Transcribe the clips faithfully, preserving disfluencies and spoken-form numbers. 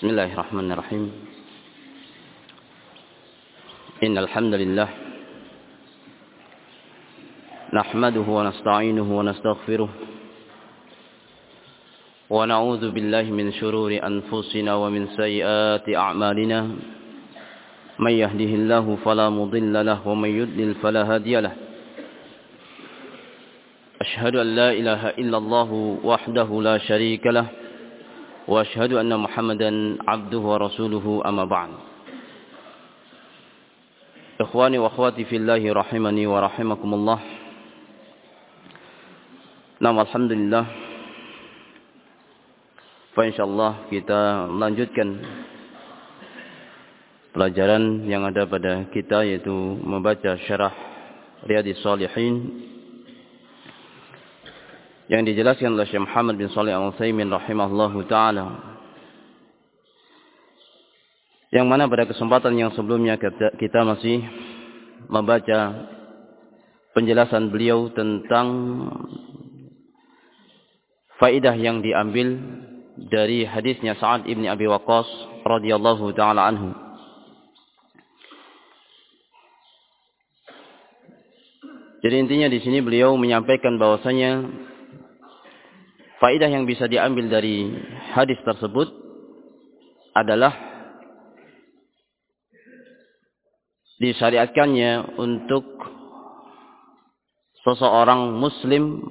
Bismillahirrahmanirrahim. Innal hamdalillah nahmaduhu wa nasta'inuhu wa nastaghfiruh wa na'udzu billahi min shururi anfusina wa min sayyiati a'malina. May yahdihillahu fala mudilla lahu wa may yudlil fala hadiya lahu. Ashhadu an la ilaha illallah wahdahu la syarika lahu wa ashhadu anna Muhammadan abduhu wa rasuluhu amma ba'd. Ikhwani wa akhwati fillahi rahimani wa rahimakumullah. Nam alhamdulillah. Fa insyaallah kita melanjutkan pelajaran yang ada pada kita, yaitu membaca syarah Riyadhis Shalihin yang dijelaskan oleh Syekh Muhammad bin Shalih Al-Utsaimin rahimahullahu taala, yang mana pada kesempatan yang sebelumnya kita, kita masih membaca penjelasan beliau tentang faidah yang diambil dari hadisnya Sa'ad ibn Abi Waqqas radhiyallahu taala anhu. Jadi intinya di sini beliau menyampaikan bahwasanya faidah yang bisa diambil dari hadis tersebut adalah disyariatkannya untuk seseorang muslim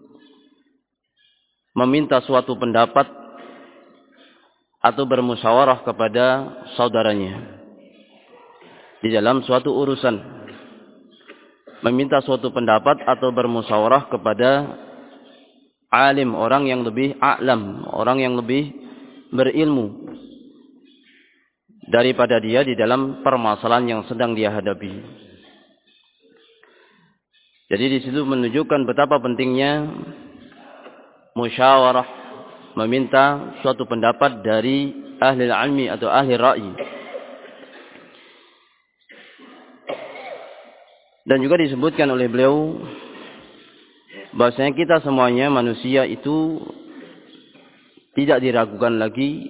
meminta suatu pendapat atau bermusyawarah kepada saudaranya di dalam suatu urusan, meminta suatu pendapat atau bermusyawarah kepada alim, orang yang lebih a'lam, orang yang lebih berilmu daripada dia di dalam permasalahan yang sedang dia hadapi. Jadi di situ menunjukkan betapa pentingnya musyawarah, meminta suatu pendapat dari ahli ilmi atau ahli ra'yi. Dan juga disebutkan oleh beliau bahwasanya kita semuanya manusia itu tidak diragukan lagi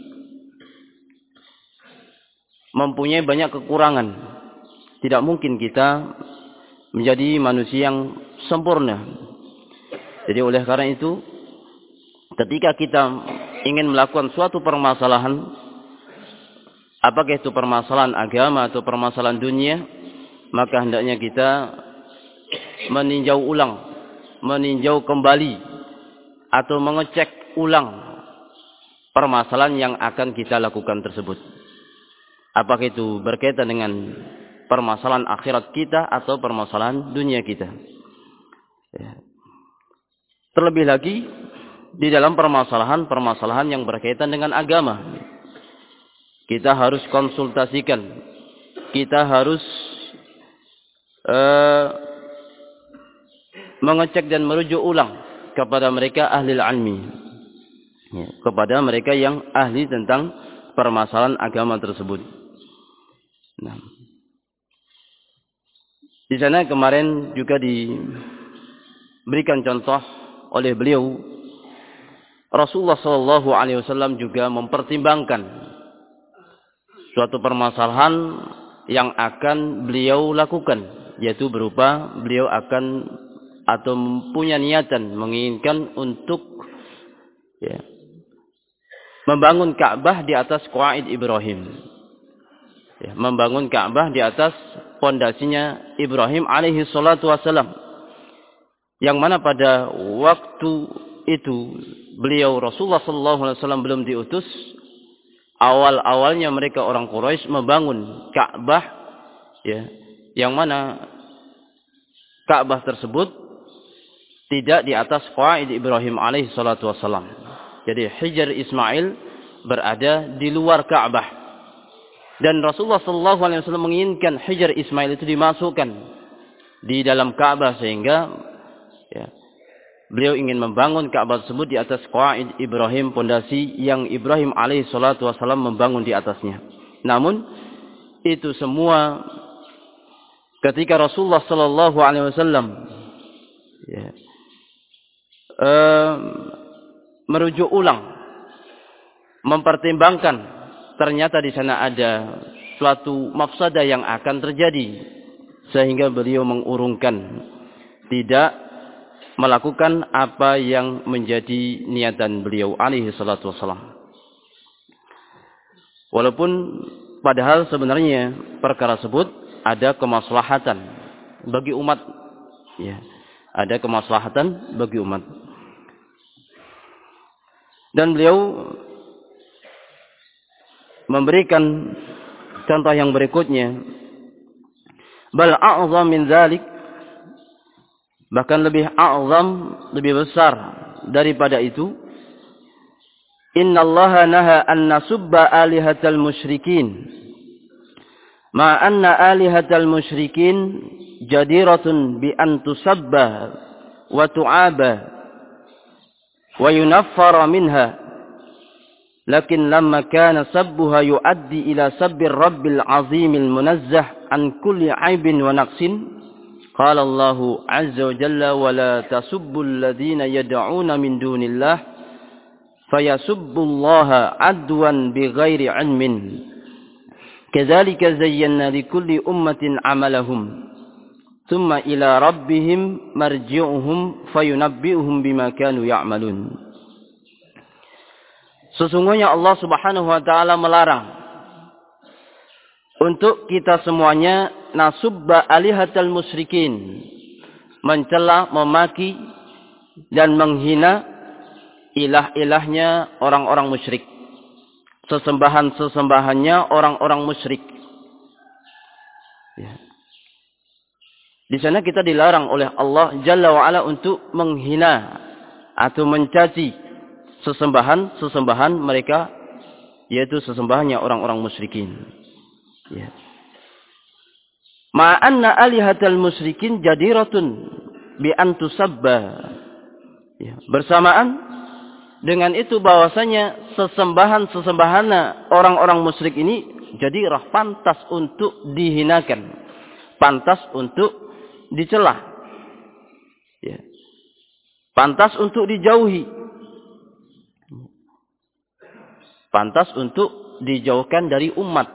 mempunyai banyak kekurangan. Tidak mungkin kita menjadi manusia yang sempurna. Jadi oleh karena itu, ketika kita ingin melakukan suatu permasalahan, apakah itu permasalahan agama atau permasalahan dunia, maka hendaknya kita meninjau ulang, meninjau kembali atau mengecek ulang permasalahan yang akan kita lakukan tersebut. Apakah itu berkaitan dengan permasalahan akhirat kita atau permasalahan dunia kita. Terlebih lagi di dalam permasalahan-permasalahan yang berkaitan dengan agama, kita harus konsultasikan, kita harus uh, mengecek dan merujuk ulang kepada mereka ahli ilmi, ya, kepada mereka yang ahli tentang permasalahan agama tersebut. Nah, di sana kemarin juga diberikan contoh oleh beliau, Rasulullah Shallallahu Alaihi Wasallam juga mempertimbangkan suatu permasalahan yang akan beliau lakukan, yaitu berupa beliau akan atau punya niatan menginginkan untuk ya, membangun Ka'bah di atas qawaid Ibrahim, ya, membangun Ka'bah di atas pondasinya Ibrahim alaihi salatu wasalam, yang mana pada waktu itu beliau Rasulullah sallallahu alaihi wasallam belum diutus. Awal-awalnya mereka orang Quraisy membangun Ka'bah, ya, yang mana Ka'bah tersebut tidak di atas qawaid Ibrahim alaihi salatu wassalam. Jadi Hijar Ismail berada di luar Ka'bah. Dan Rasulullah sallallahu alaihi wasallam menginginkan Hijar Ismail itu dimasukkan di dalam Ka'bah, sehingga ya, beliau ingin membangun Ka'bah tersebut di atas qawaid Ibrahim, pondasi yang Ibrahim alaihi salatu wassalam membangun di atasnya. Namun itu semua ketika Rasulullah sallallahu alaihi wasallam ya, Uh, merujuk ulang, mempertimbangkan ternyata di sana ada suatu mafsadah yang akan terjadi, sehingga beliau mengurungkan tidak melakukan apa yang menjadi niatan beliau alaihi salatu wassalam. Walaupun padahal sebenarnya perkara tersebut ada kemaslahatan bagi umat, ya, ada kemaslahatan bagi umat. Dan beliau memberikan contoh yang berikutnya, bal a'zam min dzalik, bahkan lebih a'zam, lebih besar daripada itu. Innallaha naha an nasubba alihatal musyrikin, ma anna alihatal musyrikin jadiratun bi an tusabba wa tu'aba wa yunaffara minha, lakin lamma kana sabbuha yuaddi ila sabbir rabbil azimil munazzah an kulli aibin wa naqsin, qala Allahu azza wa jalla wa la tasubbul ladzina yad'una min dunillah fayasubbullaha adwan bighairi ilmin, kadzalika zayyana likulli ummatin amalahum thumma ila rabbihim marji'uhum fayunabbi'uhum bima kanu ya'malun. Sesungguhnya Allah Subhanahu wa taala melarang untuk kita semuanya nasubba alihatal musyrikin, mencela, memaki dan menghina ilah-ilahnya orang-orang musyrik, sesembahan-sesembahannya orang-orang musyrik. Ya. Di sana kita dilarang oleh Allah Jalla wa'ala untuk menghina atau mencaci sesembahan-sesembahan mereka, yaitu sesembahannya orang-orang musyrikin. Ya. Ma'anna alihatal musyrikin jadiratun bi an tusabba. Ya. Bersamaan dengan itu bahwasanya sesembahan-sesembahan orang-orang musyrik ini jadirah, pantas untuk dihinakan, pantas untuk dicela, ya, pantas untuk dijauhi, pantas untuk dijauhkan dari umat.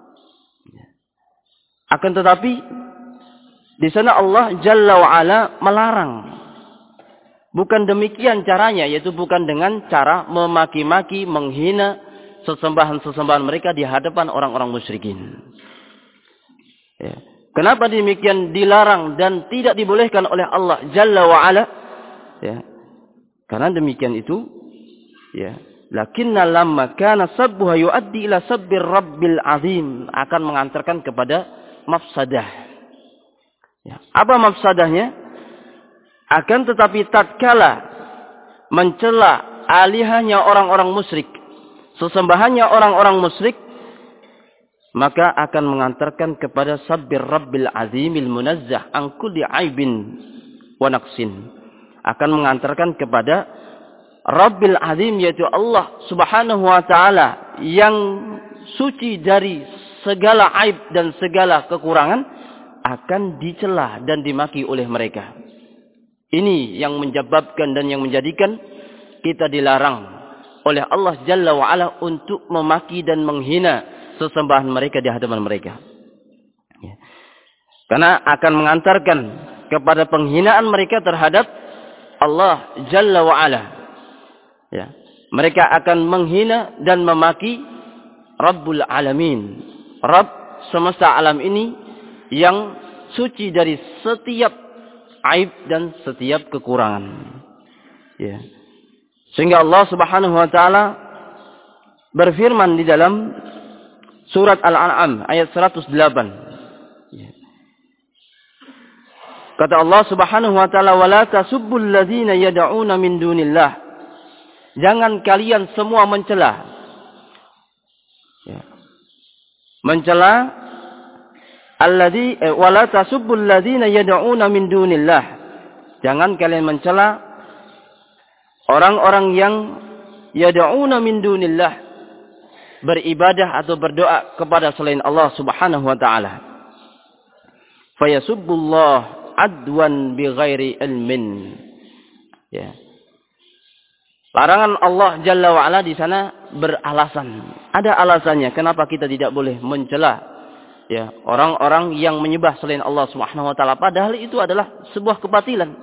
Akan tetapi di sana Allah Jalla wa'ala melarang. Bukan demikian caranya, yaitu bukan dengan cara memaki-maki, menghina sesembahan-sesembahan mereka di hadapan orang-orang musyrikin. Ya. Kenapa demikian dilarang dan tidak dibolehkan oleh Allah Jalla wa'ala? Ya. Karena demikian itu, ya, lakinna lamma kana sabbuha yuaddi ila sabbir rabbil azim, akan mengantarkan kepada mafsadah. Ya. Apa mafsadahnya? Akan tetapi tatkala mencela alihahnya orang-orang musyrik, sesembahannya orang-orang musyrik, maka akan mengantarkan kepada sabbir rabbil azimil munazzah an kulli aibin wa naqsin, akan mengantarkan kepada Rabbil azim, yaitu Allah Subhanahu wa taala yang suci dari segala aib dan segala kekurangan, akan dicela dan dimaki oleh mereka. Ini yang menyebabkan dan yang menjadikan kita dilarang oleh Allah Jalla wa'ala untuk memaki dan menghina sesembahan mereka di hadapan mereka. Ya. Karena akan mengantarkan kepada penghinaan mereka terhadap Allah Jalla wa'ala. Ya. Mereka akan menghina dan memaki Rabbul Alamin, Rabb semesta alam ini yang suci dari setiap aib dan setiap kekurangan. Ya. Sehingga Allah Subhanahu wa taala berfirman di dalam surat Al-An'am ayat seratus delapan. Ya. Kata Allah Subhanahu wa taala, "Wala tasubbul ladzina yad'una min dunillah." Jangan kalian semua mencela. Ya. Mencela alladzi eh, wala tasubbul ladzina yad'una min dunillah. Jangan kalian mencela orang-orang yang yad'una min dunillah, beribadah atau berdoa kepada selain Allah Subhanahu wa taala. Fayasubbullah adwan bighairi ilmin. Ya. Larangan Allah Jalla wa ala di sana beralasan ada alasannya kenapa kita tidak boleh mencela ya orang-orang yang menyembah selain Allah Subhanahu wa taala, padahal itu adalah sebuah kebatilan.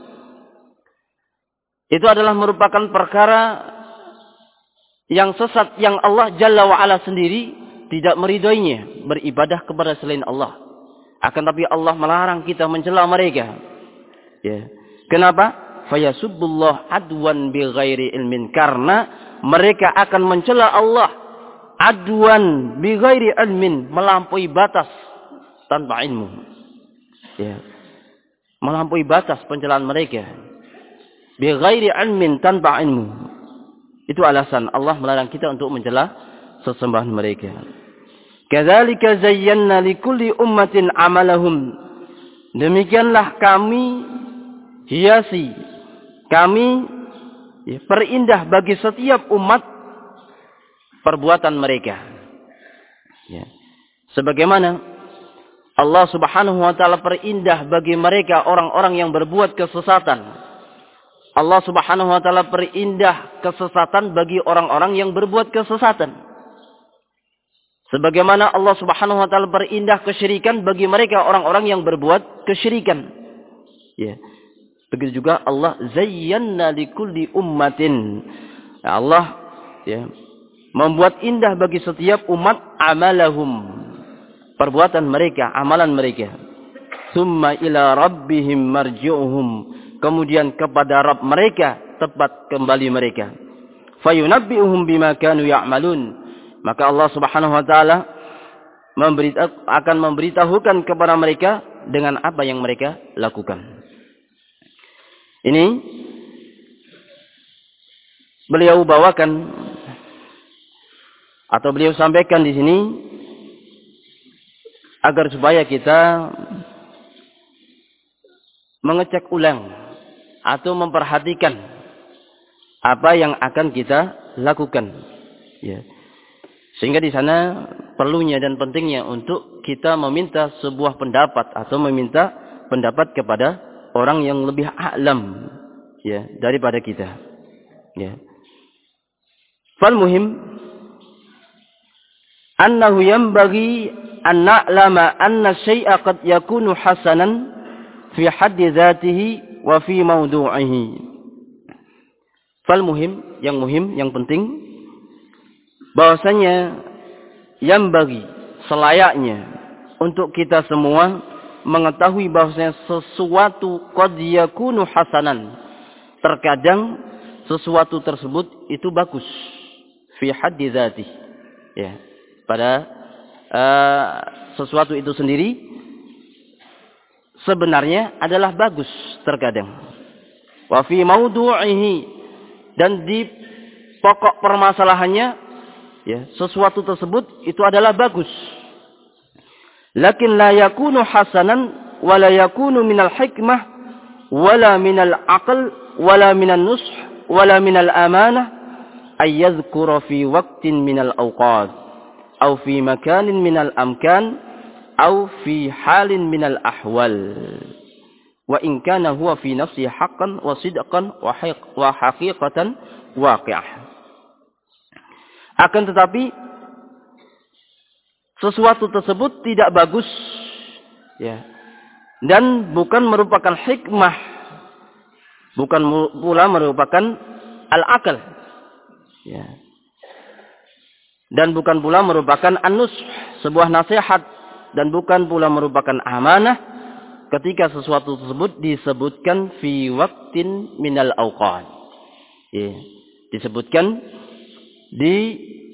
Itu adalah merupakan perkara yang sesat yang Allah Jalla wa Ala sendiri tidak meridhoinya, beribadah kepada selain Allah. Akan tapi Allah melarang kita mencela mereka. Ya. Kenapa? Fayasubbullah adwan bighairi ilmin, karena mereka akan mencela Allah adwan bighairi ilmin, melampaui batas tanpa ilmu. Ya. Melampaui batas pencelaan mereka. Bighairi ilmin, tanpa ilmu. Itu alasan Allah melarang kita untuk mencela sesembahan mereka. Kadzalika zayyana likulli ummatin amalahum. Demikianlah kami hiasi, kami ya, perindah bagi setiap umat perbuatan mereka. Ya. Sebagaimana Allah Subhanahu wa taala perindah bagi mereka orang-orang yang berbuat kesesatan. Allah Subhanahu wa taala perindah kesesatan bagi orang-orang yang berbuat kesesatan. Sebagaimana Allah Subhanahu wa taala perindah kesyirikan bagi mereka orang-orang yang berbuat kesyirikan. Ya. Begitu juga Allah zayyana likulli ummatin. Ya, Allah ya, membuat indah bagi setiap umat amalahum, perbuatan mereka, amalan mereka. Summa ila rabbihim marji'uhum, kemudian kepada Rabb mereka tepat kembali mereka. Fayunabbi'uhum bima kanu ya'malun. Maka Allah Subhanahu wa taala memberitahu, akan memberitahukan kepada mereka dengan apa yang mereka lakukan. Ini beliau bawakan atau beliau sampaikan di sini agar supaya kita mengecek ulang atau memperhatikan apa yang akan kita lakukan, ya. Sehingga di sana perlunya dan pentingnya untuk kita meminta sebuah pendapat atau meminta pendapat kepada orang yang lebih a'lam, ya, daripada kita, ya. Fal muhim annahu yanbaghi an na'lama anna syai'a qad yakunu hasanan fi haddi dzatihi wa fi mawdu'ihi. Fal muhim, yang muhim, yang penting, bahwasanya yang bagi selayaknya untuk kita semua mengetahui bahwasanya sesuatu qad yakunu hasanan, terkadang sesuatu tersebut itu bagus fi haddi dzati, ya, pada uh, sesuatu itu sendiri sebenarnya adalah bagus terkadang. Wa fi mawdu'ihi, dan di pokok permasalahannya, ya, sesuatu tersebut itu adalah bagus. Lakin la yakunu hasanan wa la yakunu minal hikmah wala minal aql wala minan nush wala minal amanah ay yadhkura fi waqtin minal awqat aw fi makanin minal amkan aw fi halin minal ahwal wa in kana huwa fi nafsi haqqan wa sidqan wa haqiqatan waqi'ah. Akan tetapi sesuatu tersebut tidak bagus, ya, dan bukan merupakan hikmah, bukan pula merupakan al-akal, ya, dan bukan pula merupakan an-nush, sebuah nasihat, dan bukan pula merupakan amanah ketika sesuatu tersebut disebutkan fi waqtin minal awqat, ya, disebutkan di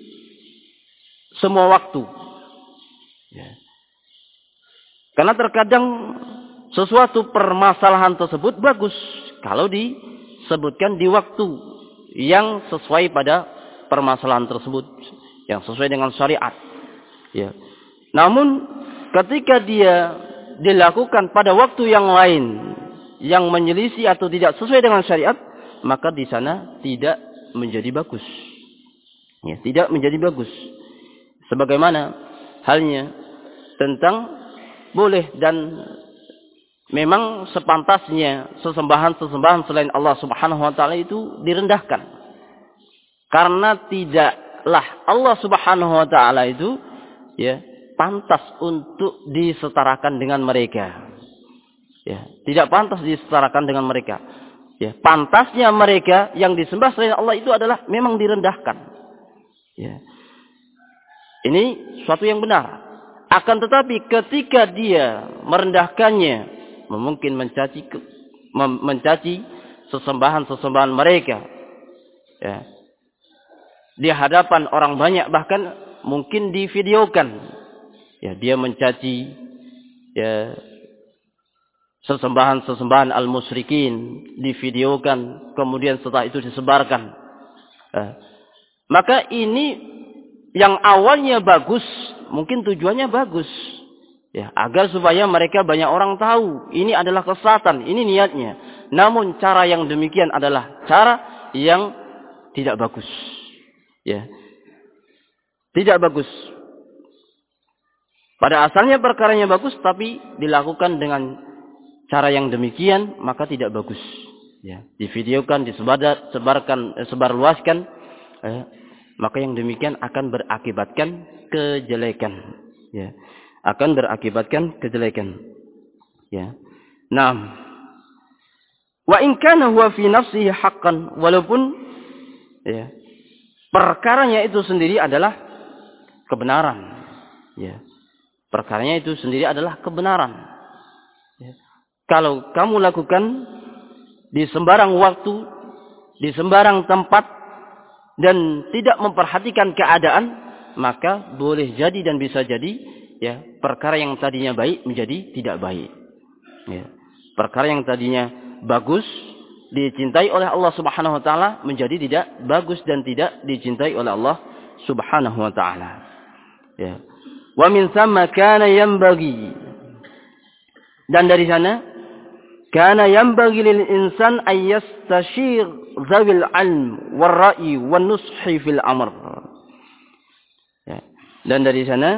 semua waktu, ya. Karena terkadang sesuatu permasalahan tersebut bagus kalau disebutkan di waktu yang sesuai pada permasalahan tersebut, yang sesuai dengan syariat, ya. Namun ketika dia dilakukan pada waktu yang lain yang menyelisih atau tidak sesuai dengan syariat, maka di sana tidak menjadi bagus. Ya, tidak menjadi bagus. Sebagaimana halnya tentang boleh dan memang sepantasnya sesembahan-sesembahan selain Allah Subhanahu wa taala itu direndahkan. Karena tidak tidaklah Allah Subhanahu wa taala itu ya pantas untuk disetarakan dengan mereka. Ya, tidak pantas disetarakan dengan mereka. Ya, pantasnya mereka yang disembah selain Allah itu adalah memang direndahkan. Ya. Ini suatu yang benar. Akan tetapi ketika dia merendahkannya, mungkin mencaci mencaci sesembahan-sesembahan mereka. Ya. Di hadapan orang banyak, bahkan mungkin divideokan. Ya, dia mencaci ya sesembahan-sesembahan al-musyrikin, divideokan, kemudian setelah itu disebarkan. Eh, maka ini yang awalnya bagus, mungkin tujuannya bagus, ya, agar supaya mereka banyak orang tahu ini adalah kesesatan, ini niatnya. Namun cara yang demikian adalah cara yang tidak bagus, ya, tidak bagus. Pada asalnya perkaranya bagus, tapi dilakukan dengan cara yang demikian maka tidak bagus. Ya, divideokan, disebarkan, sebarluaskan, eh, maka yang demikian akan berakibatkan kejelekan. Ya, akan berakibatkan kejelekan. Ya, nah, wa in kana huwa fi nafsihi haqqan, walaupun ya perkaranya itu sendiri adalah kebenaran. Ya, perkaranya itu sendiri adalah kebenaran. Kalau kamu lakukan di sembarang waktu, di sembarang tempat, dan tidak memperhatikan keadaan, maka boleh jadi dan bisa jadi, ya, perkara yang tadinya baik menjadi tidak baik. Ya. Perkara yang tadinya bagus, dicintai oleh Allah Subhanahu Wa Taala, menjadi tidak bagus dan tidak dicintai oleh Allah Subhanahu Wa Taala. Ya. Wa min thamma kana yanbaghi, dan dari sana kana yanbaghi lil insan ay yastashir zawil ilm war ra'i wan nushi fil amr. Ya. Dan dari sana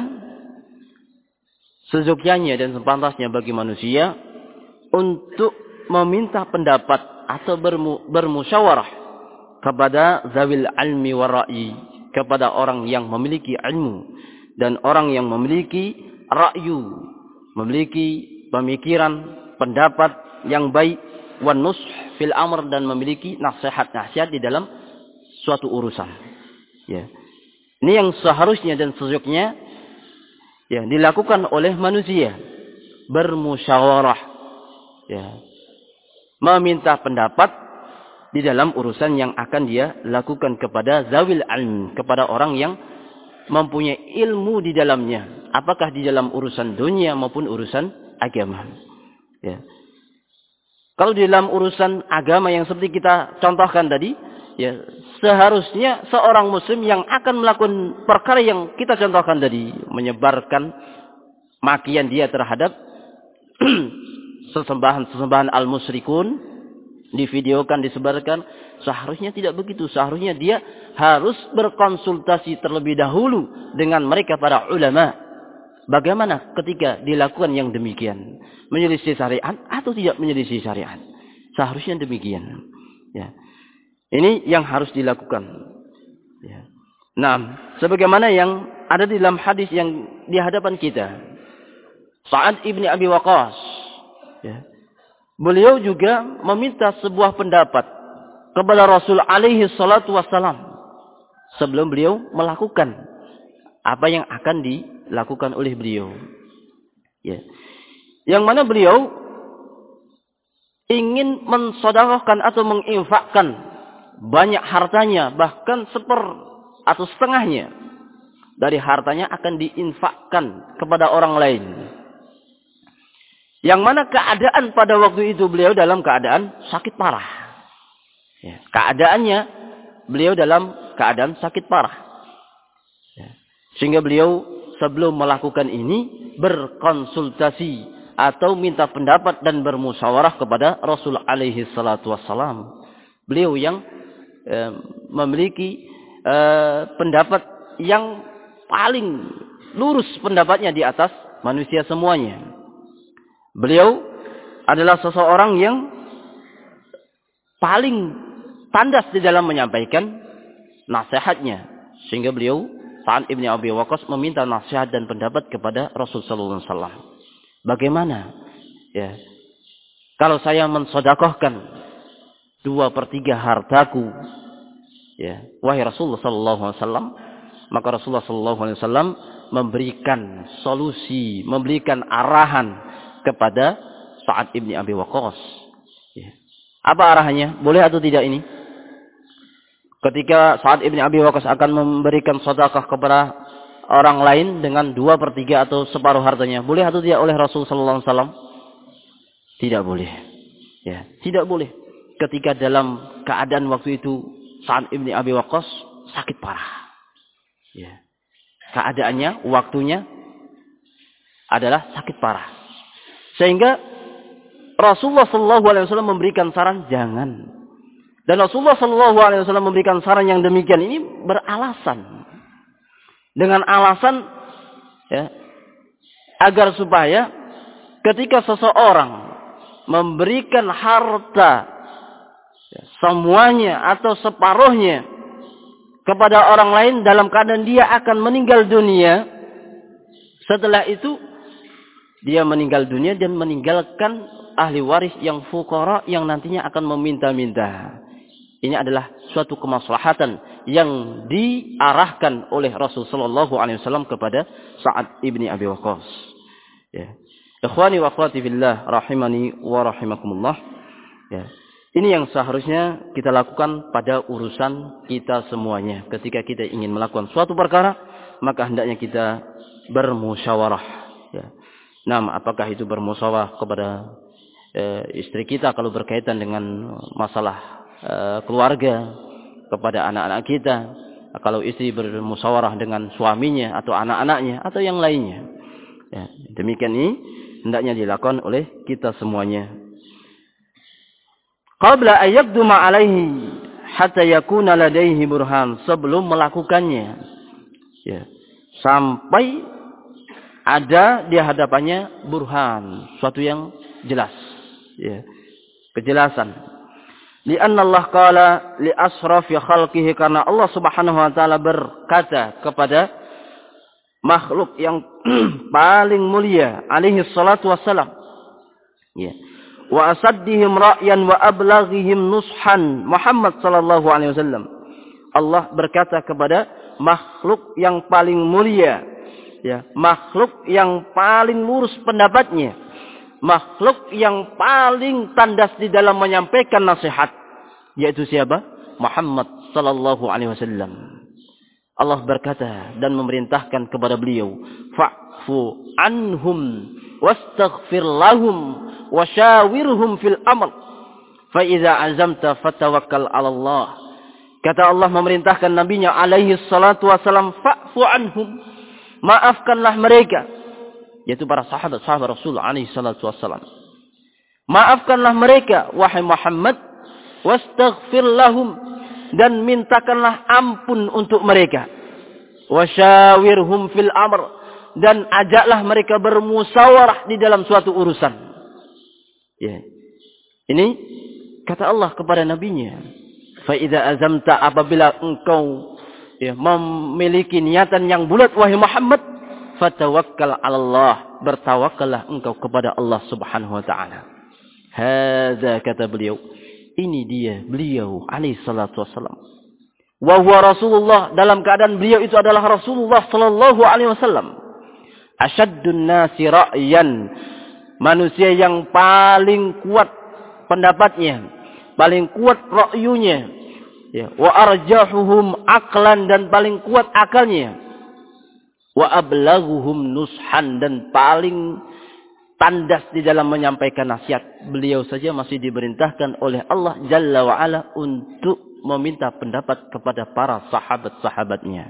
sezogyanya dan sepantasnya bagi manusia untuk meminta pendapat atau bermu, bermusyawarah kepada zawil ilmi war ra'i, kepada orang yang memiliki ilmu dan orang yang memiliki ra'yu, memiliki pemikiran, pendapat yang baik, wan nush fil amr, dan memiliki nasihat-nasihat di dalam suatu urusan. Ya. Ini yang seharusnya dan sesungguhnya ya dilakukan oleh manusia, bermusyawarah, ya, meminta pendapat di dalam urusan yang akan dia lakukan kepada zawil ilm, kepada orang yang mempunyai ilmu di dalamnya, apakah di dalam urusan dunia maupun urusan agama. Ya. Kalau di dalam urusan agama yang seperti kita contohkan tadi, ya, seharusnya seorang muslim yang akan melakukan perkara yang kita contohkan tadi, menyebarkan makian dia terhadap sesembahan-sesembahan al-musyrikun, divideokan, disebarkan, seharusnya tidak begitu. Seharusnya dia harus berkonsultasi terlebih dahulu dengan mereka para ulama. Bagaimana ketika dilakukan yang demikian? Menyelisih syariat atau tidak menyelisih syariat? Seharusnya demikian. Ya. Ini yang harus dilakukan. Ya. Nah, sebagaimana yang ada di dalam hadis yang di hadapan kita, Sa'ad ibni Abi Waqqas, ya, beliau juga meminta sebuah pendapat kepada Rasul alaihi salatu wassalam sebelum beliau melakukan apa yang akan dilakukan oleh beliau. Ya. Yang mana beliau ingin mensedekahkan atau menginfakkan banyak hartanya, bahkan seper atau setengahnya dari hartanya akan diinfakkan kepada orang lain. Yang mana keadaan pada waktu itu beliau dalam keadaan sakit parah. Ya. Keadaannya beliau dalam keadaan sakit parah. Ya. Sehingga beliau sebelum melakukan ini berkonsultasi atau minta pendapat dan bermusyawarah kepada Rasul alaihi salatu wassalam. Beliau yang e, memiliki e, pendapat yang paling lurus pendapatnya di atas manusia semuanya. Beliau adalah seseorang yang paling tandas di dalam menyampaikan nasihatnya. Sehingga beliau Sa'ad ibn Abi Waqqas meminta nasihat dan pendapat kepada Rasul sallallahu alaihi wasallam. Bagaimana? Ya. Kalau saya mensedekahkan dua per tiga hartaku, ya, wahai Rasulullah sallallahu alaihi wasallam, maka Rasulullah sallallahu alaihi wasallam memberikan solusi, memberikan arahan kepada Sa'ad ibn Abi Waqqas. Ya. Apa arahannya? Boleh atau tidak ini? Ketika Sa'ad ibn Abi Waqqas akan memberikan sedekah kepada orang lain dengan dua per tiga atau separuh hartanya, boleh atau tidak oleh Rasul sallallahu alaihi wasallam? Tidak boleh. Ya, tidak boleh. Ketika dalam keadaan waktu itu Sa'ad ibn Abi Waqqas sakit parah. Ya. Keadaannya, waktunya adalah sakit parah. Sehingga Rasulullah sallallahu alaihi wasallam memberikan saran jangan. Dan Rasulullah sallallahu alaihi wasallam memberikan saran yang demikian ini beralasan. Dengan alasan ya, agar supaya ketika seseorang memberikan harta ya, semuanya atau separuhnya kepada orang lain dalam keadaan dia akan meninggal dunia, setelah itu dia meninggal dunia dan meninggalkan ahli waris yang fuqara yang nantinya akan meminta-minta. Ini adalah suatu kemaslahatan yang diarahkan oleh Rasul sallallahu alaihi wasallam kepada Sa'ad ibni Abi Waqqas. Ya. Ikhwani wa akhwati fillah rahimani wa rahimakumullah. Ya. Ini yang seharusnya kita lakukan pada urusan kita semuanya. Ketika kita ingin melakukan suatu perkara, maka hendaknya kita bermusyawarah. Ya. Nah, apakah itu bermusyawarah kepada e, istri kita kalau berkaitan dengan masalah e, keluarga, kepada anak-anak kita, kalau istri bermusyawarah dengan suaminya atau anak-anaknya atau yang lainnya. Ya, demikian ini hendaknya dilakukan oleh kita semuanya. Qabla ayyaqduma alaihi hatta yakuna ladaihi burhan, sebelum melakukannya. Ya, sampai ada di hadapannya burhan, suatu yang jelas, ya, kejelasan. Lianna Allah qala li asrafi khalqihi, karena Allah Subhanahu wa taala berkata kepada makhluk yang paling mulia alaihi salatu wassalam, ya, wa asaddihim ra'yan wa ablaghihim nushan Muhammad sallallahu alaihi wasallam. Allah berkata kepada makhluk yang paling mulia, ya, makhluk yang paling lurus pendapatnya, makhluk yang paling tandas di dalam menyampaikan nasihat, yaitu siapa? Muhammad sallallahu alaihi wasallam. Allah berkata dan memerintahkan kepada beliau, fa'fu anhum wastaghfir lahum wasyawirhum fil amr fa idza azamta fatawakkal 'ala Allah. Kata Allah memerintahkan nabinya alaihi salatu wasallam, fa'fu anhum, maafkanlah mereka, yaitu para sahabat-sahabat Rasul alaihi salatu wasallam. Maafkanlah mereka wahai Muhammad, wastaghfir lahum, dan mintakanlah ampun untuk mereka, wasyawirhum fil amr, dan ajaklah mereka bermusyawarah di dalam suatu urusan. Ya. Ini kata Allah kepada nabinya, fa idza azamta, apabila engkau ya, memiliki niatan yang bulat wahai Muhammad, fatawakkal 'ala Allah, bertawakkallah engkau kepada Allah Subhanahu wa taala. Hadza, kata beliau, ini dia beliau alaihi salatu wassalam. Wa huwa Rasulullah, dalam keadaan beliau itu adalah Rasulullah sallallahu alaihi wasallam. Asyaddun nasi ra'yan, manusia yang paling kuat pendapatnya, paling kuat ra'yunya, ya, wa arjahuhum aqlan, dan paling kuat akalnya, wa ablaghuhum nushan, dan paling tandas di dalam menyampaikan nasihat. Beliau saja masih diperintahkan oleh Allah Jalla wa Ala untuk meminta pendapat kepada para sahabat-sahabatnya.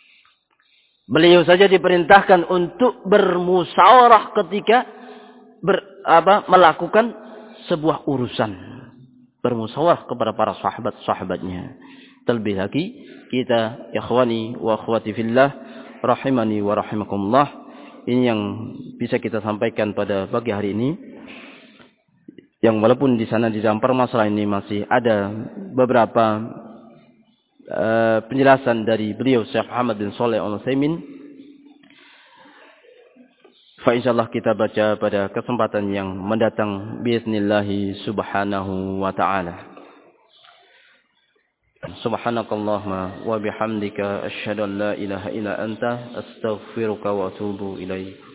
Beliau saja diperintahkan untuk bermusyawarah ketika ber, apa, melakukan sebuah urusan. Bermusyawarah kepada para sahabat-sahabatnya. Terlebih lagi kita, ikhwani wa akhwati fillah, rahimani wa rahimakumullah, ini yang bisa kita sampaikan pada pagi hari ini. Yang walaupun di sana di dalam permasalahan ini masih ada beberapa uh, penjelasan dari beliau Syekh Muhammad bin Shalih Al-Utsaimin. Fa insyaallah kita baca pada kesempatan yang mendatang biiznillah subhanahu wa ta'ala. Subhanakallahumma wa bihamdika asyhadu an la ilaha illa anta astaghfiruka wa atubu ilaik.